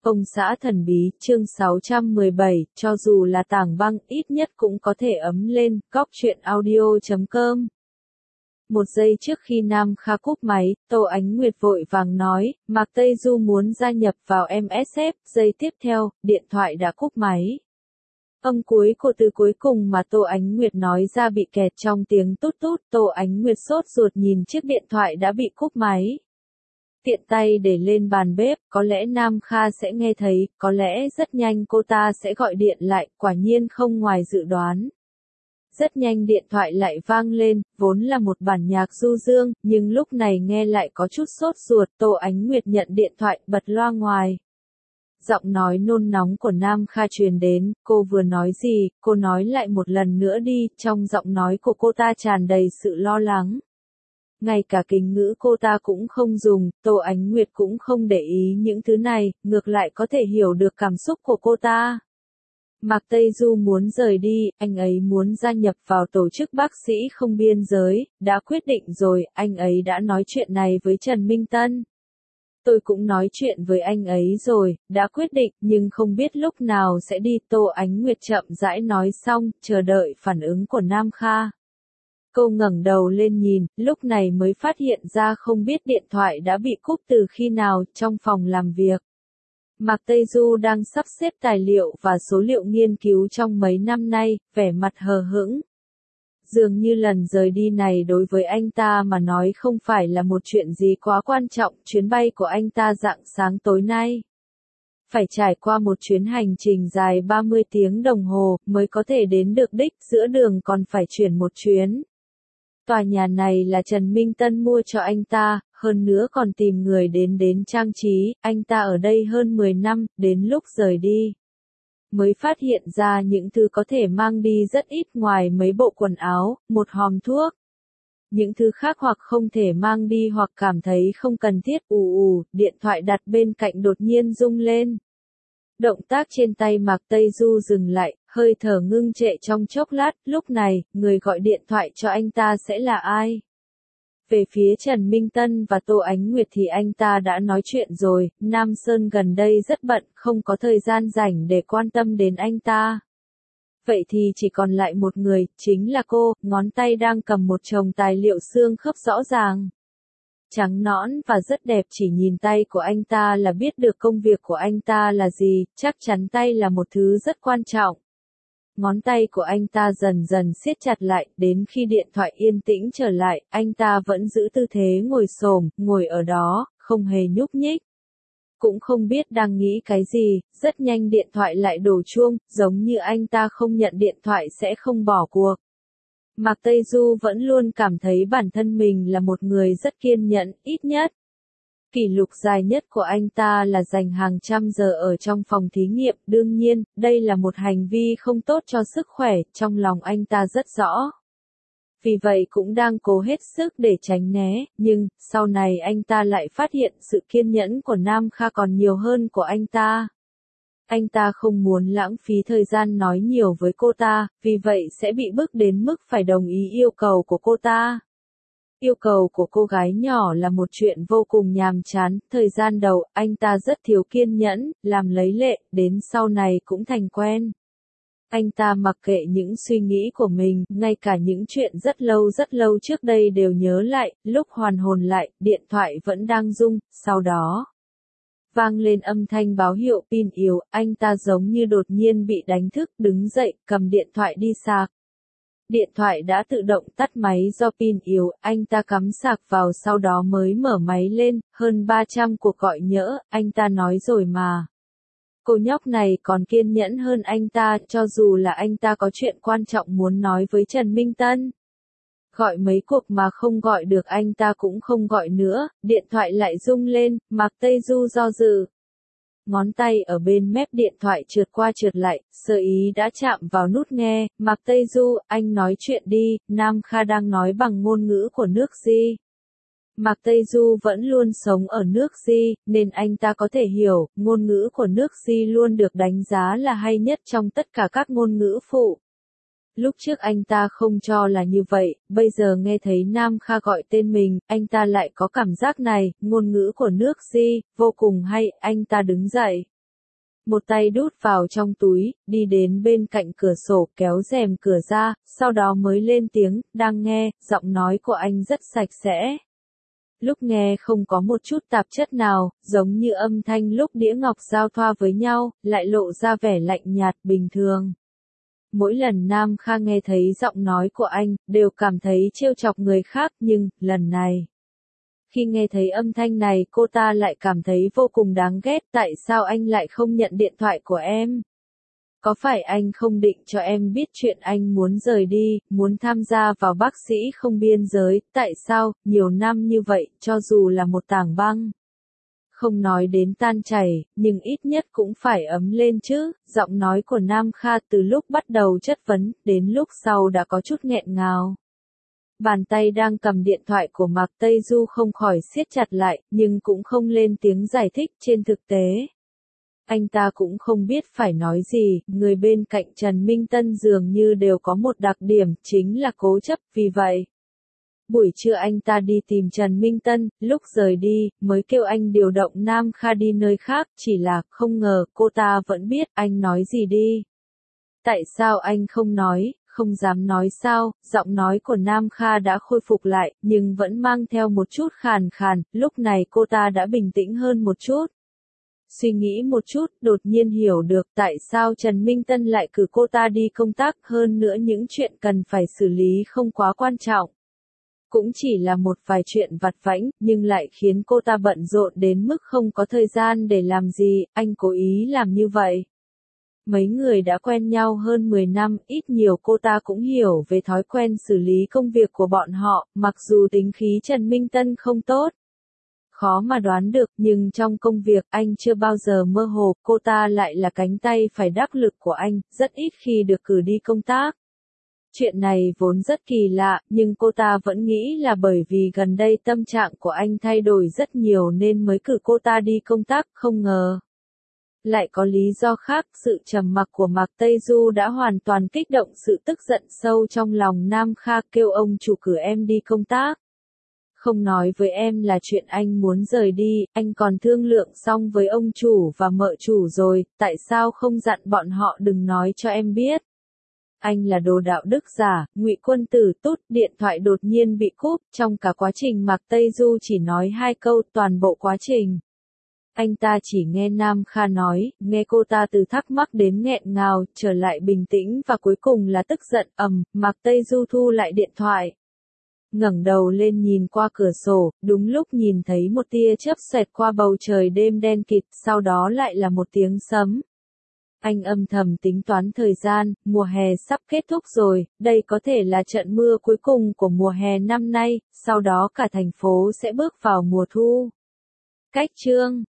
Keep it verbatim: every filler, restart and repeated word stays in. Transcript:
Ông xã thần bí, chương sáu trăm mười bảy, cho dù là tảng băng, ít nhất cũng có thể ấm lên, góc truyện audio chấm com. Một giây trước khi Nam Kha cúp máy, Tô Ánh Nguyệt vội vàng nói, Mạc Tây Du muốn gia nhập vào em ét ép, giây tiếp theo, điện thoại đã cúp máy. Âm cuối của từ cuối cùng mà Tô Ánh Nguyệt nói ra bị kẹt trong tiếng tút tút, Tô Ánh Nguyệt sốt ruột nhìn chiếc điện thoại đã bị cúp máy. Tiện tay để lên bàn bếp, có lẽ Nam Kha sẽ nghe thấy, có lẽ rất nhanh cô ta sẽ gọi điện lại, quả nhiên không ngoài dự đoán. Rất nhanh điện thoại lại vang lên, vốn là một bản nhạc du dương, nhưng lúc này nghe lại có chút sốt ruột, Tô Ánh Nguyệt nhận điện thoại, bật loa ngoài. Giọng nói nôn nóng của Nam Kha truyền đến, cô vừa nói gì, cô nói lại một lần nữa đi, trong giọng nói của cô ta tràn đầy sự lo lắng. Ngay cả kính ngữ cô ta cũng không dùng, Tô Ánh Nguyệt cũng không để ý những thứ này, ngược lại có thể hiểu được cảm xúc của cô ta. Mạc Tây Du muốn rời đi, anh ấy muốn gia nhập vào tổ chức bác sĩ không biên giới, đã quyết định rồi, anh ấy đã nói chuyện này với Trần Minh Tân. Tôi cũng nói chuyện với anh ấy rồi, đã quyết định, nhưng không biết lúc nào sẽ đi, Tô Ánh Nguyệt chậm rãi nói xong, chờ đợi phản ứng của Nam Kha. Cô ngẩng đầu lên nhìn, lúc này mới phát hiện ra không biết điện thoại đã bị cúp từ khi nào, trong phòng làm việc. Mạc Tây Du đang sắp xếp tài liệu và số liệu nghiên cứu trong mấy năm nay, vẻ mặt hờ hững. Dường như lần rời đi này đối với anh ta mà nói không phải là một chuyện gì quá quan trọng, chuyến bay của anh ta rạng sáng tối nay. Phải trải qua một chuyến hành trình dài ba mươi tiếng đồng hồ, mới có thể đến được đích, giữa đường còn phải chuyển một chuyến. Tòa nhà này là Trần Minh Tân mua cho anh ta, hơn nữa còn tìm người đến đến trang trí, anh ta ở đây hơn mười năm, đến lúc rời đi. Mới phát hiện ra những thứ có thể mang đi rất ít ngoài mấy bộ quần áo, một hòm thuốc. Những thứ khác hoặc không thể mang đi hoặc cảm thấy không cần thiết, ù ù, điện thoại đặt bên cạnh đột nhiên rung lên. Động tác trên tay Mạc Tây Du dừng lại, hơi thở ngưng trệ trong chốc lát, lúc này, người gọi điện thoại cho anh ta sẽ là ai? Về phía Trần Minh Tân và Tô Ánh Nguyệt thì anh ta đã nói chuyện rồi, Nam Sơn gần đây rất bận, không có thời gian rảnh để quan tâm đến anh ta. Vậy thì chỉ còn lại một người, chính là cô, ngón tay đang cầm một chồng tài liệu xương khớp rõ ràng. Trắng nõn và rất đẹp, chỉ nhìn tay của anh ta là biết được công việc của anh ta là gì, chắc chắn tay là một thứ rất quan trọng. Ngón tay của anh ta dần dần siết chặt lại, đến khi điện thoại yên tĩnh trở lại, anh ta vẫn giữ tư thế ngồi xổm, ngồi ở đó, không hề nhúc nhích. Cũng không biết đang nghĩ cái gì, rất nhanh điện thoại lại đổ chuông, giống như anh ta không nhận điện thoại sẽ không bỏ cuộc. Mạc Tây Du vẫn luôn cảm thấy bản thân mình là một người rất kiên nhẫn, ít nhất. Kỷ lục dài nhất của anh ta là dành hàng trăm giờ ở trong phòng thí nghiệm, đương nhiên, đây là một hành vi không tốt cho sức khỏe, trong lòng anh ta rất rõ. Vì vậy cũng đang cố hết sức để tránh né, nhưng, sau này anh ta lại phát hiện sự kiên nhẫn của Nam Kha còn nhiều hơn của anh ta. Anh ta không muốn lãng phí thời gian nói nhiều với cô ta, vì vậy sẽ bị bức đến mức phải đồng ý yêu cầu của cô ta. Yêu cầu của cô gái nhỏ là một chuyện vô cùng nhàm chán, thời gian đầu, anh ta rất thiếu kiên nhẫn, làm lấy lệ, đến sau này cũng thành quen. Anh ta mặc kệ những suy nghĩ của mình, ngay cả những chuyện rất lâu rất lâu trước đây đều nhớ lại, lúc hoàn hồn lại, điện thoại vẫn đang rung, sau đó vang lên âm thanh báo hiệu pin yếu, anh ta giống như đột nhiên bị đánh thức, đứng dậy, cầm điện thoại đi sạc. Điện thoại đã tự động tắt máy do pin yếu, anh ta cắm sạc vào sau đó mới mở máy lên, hơn ba trăm cuộc gọi nhỡ, anh ta nói rồi mà. Cô nhóc này còn kiên nhẫn hơn anh ta, cho dù là anh ta có chuyện quan trọng muốn nói với Trần Minh Tân. Gọi mấy cuộc mà không gọi được anh ta cũng không gọi nữa, điện thoại lại rung lên, Mạc Tây Du do dự. Ngón tay ở bên mép điện thoại trượt qua trượt lại, sơ ý đã chạm vào nút nghe, Mạc Tây Du, anh nói chuyện đi, Nam Kha đang nói bằng ngôn ngữ của nước Di. Mạc Tây Du vẫn luôn sống ở nước Di, nên anh ta có thể hiểu, ngôn ngữ của nước Di luôn được đánh giá là hay nhất trong tất cả các ngôn ngữ phụ. Lúc trước anh ta không cho là như vậy, bây giờ nghe thấy Nam Kha gọi tên mình, anh ta lại có cảm giác này, ngôn ngữ của nước Di, vô cùng hay, anh ta đứng dậy. Một tay đút vào trong túi, đi đến bên cạnh cửa sổ kéo rèm cửa ra, sau đó mới lên tiếng, đang nghe, giọng nói của anh rất sạch sẽ. Lúc nghe không có một chút tạp chất nào, giống như âm thanh lúc đĩa ngọc giao thoa với nhau, lại lộ ra vẻ lạnh nhạt bình thường. Mỗi lần Nam Kha nghe thấy giọng nói của anh, đều cảm thấy trêu chọc người khác, nhưng, lần này. Khi nghe thấy âm thanh này cô ta lại cảm thấy vô cùng đáng ghét, tại sao anh lại không nhận điện thoại của em? Có phải anh không định cho em biết chuyện anh muốn rời đi, muốn tham gia vào bác sĩ không biên giới, tại sao, nhiều năm như vậy, cho dù là một tảng băng. Không nói đến tan chảy, nhưng ít nhất cũng phải ấm lên chứ, giọng nói của Nam Kha từ lúc bắt đầu chất vấn, đến lúc sau đã có chút nghẹn ngào. Bàn tay đang cầm điện thoại của Mạc Tây Du không khỏi siết chặt lại, nhưng cũng không lên tiếng giải thích trên thực tế. Anh ta cũng không biết phải nói gì, người bên cạnh Trần Minh Tân dường như đều có một đặc điểm, chính là cố chấp, vì vậy. Buổi trưa anh ta đi tìm Trần Minh Tân, lúc rời đi, mới kêu anh điều động Nam Kha đi nơi khác, chỉ là, không ngờ, cô ta vẫn biết, anh nói gì đi. Tại sao anh không nói, không dám nói sao, giọng nói của Nam Kha đã khôi phục lại, nhưng vẫn mang theo một chút khàn khàn, lúc này cô ta đã bình tĩnh hơn một chút. Suy nghĩ một chút, đột nhiên hiểu được tại sao Trần Minh Tân lại cử cô ta đi công tác, hơn nữa những chuyện cần phải xử lý không quá quan trọng. Cũng chỉ là một vài chuyện vặt vãnh, nhưng lại khiến cô ta bận rộn đến mức không có thời gian để làm gì, anh cố ý làm như vậy. Mấy người đã quen nhau hơn mười năm, ít nhiều cô ta cũng hiểu về thói quen xử lý công việc của bọn họ, mặc dù tính khí Trần Minh Tân không tốt. Khó mà đoán được, nhưng trong công việc anh chưa bao giờ mơ hồ, cô ta lại là cánh tay phải đắc lực của anh, rất ít khi được cử đi công tác. Chuyện này vốn rất kỳ lạ, nhưng cô ta vẫn nghĩ là bởi vì gần đây tâm trạng của anh thay đổi rất nhiều nên mới cử cô ta đi công tác, không ngờ. Lại có lý do khác, sự trầm mặc của Mạc Tây Du đã hoàn toàn kích động sự tức giận sâu trong lòng Nam Kha, kêu ông chủ cử em đi công tác. Không nói với em là chuyện anh muốn rời đi, anh còn thương lượng xong với ông chủ và mợ chủ rồi, tại sao không dặn bọn họ đừng nói cho em biết. Anh là đồ đạo đức giả, Ngụy Quân Tử tút, điện thoại đột nhiên bị cúp, trong cả quá trình Mạc Tây Du chỉ nói hai câu, toàn bộ quá trình. Anh ta chỉ nghe Nam Kha nói, nghe cô ta từ thắc mắc đến nghẹn ngào, trở lại bình tĩnh và cuối cùng là tức giận, ầm, Mạc Tây Du thu lại điện thoại. Ngẩng đầu lên nhìn qua cửa sổ, đúng lúc nhìn thấy một tia chớp xoẹt qua bầu trời đêm đen kịt, sau đó lại là một tiếng sấm. Anh âm thầm tính toán thời gian, mùa hè sắp kết thúc rồi, đây có thể là trận mưa cuối cùng của mùa hè năm nay, sau đó cả thành phố sẽ bước vào mùa thu. Cách chương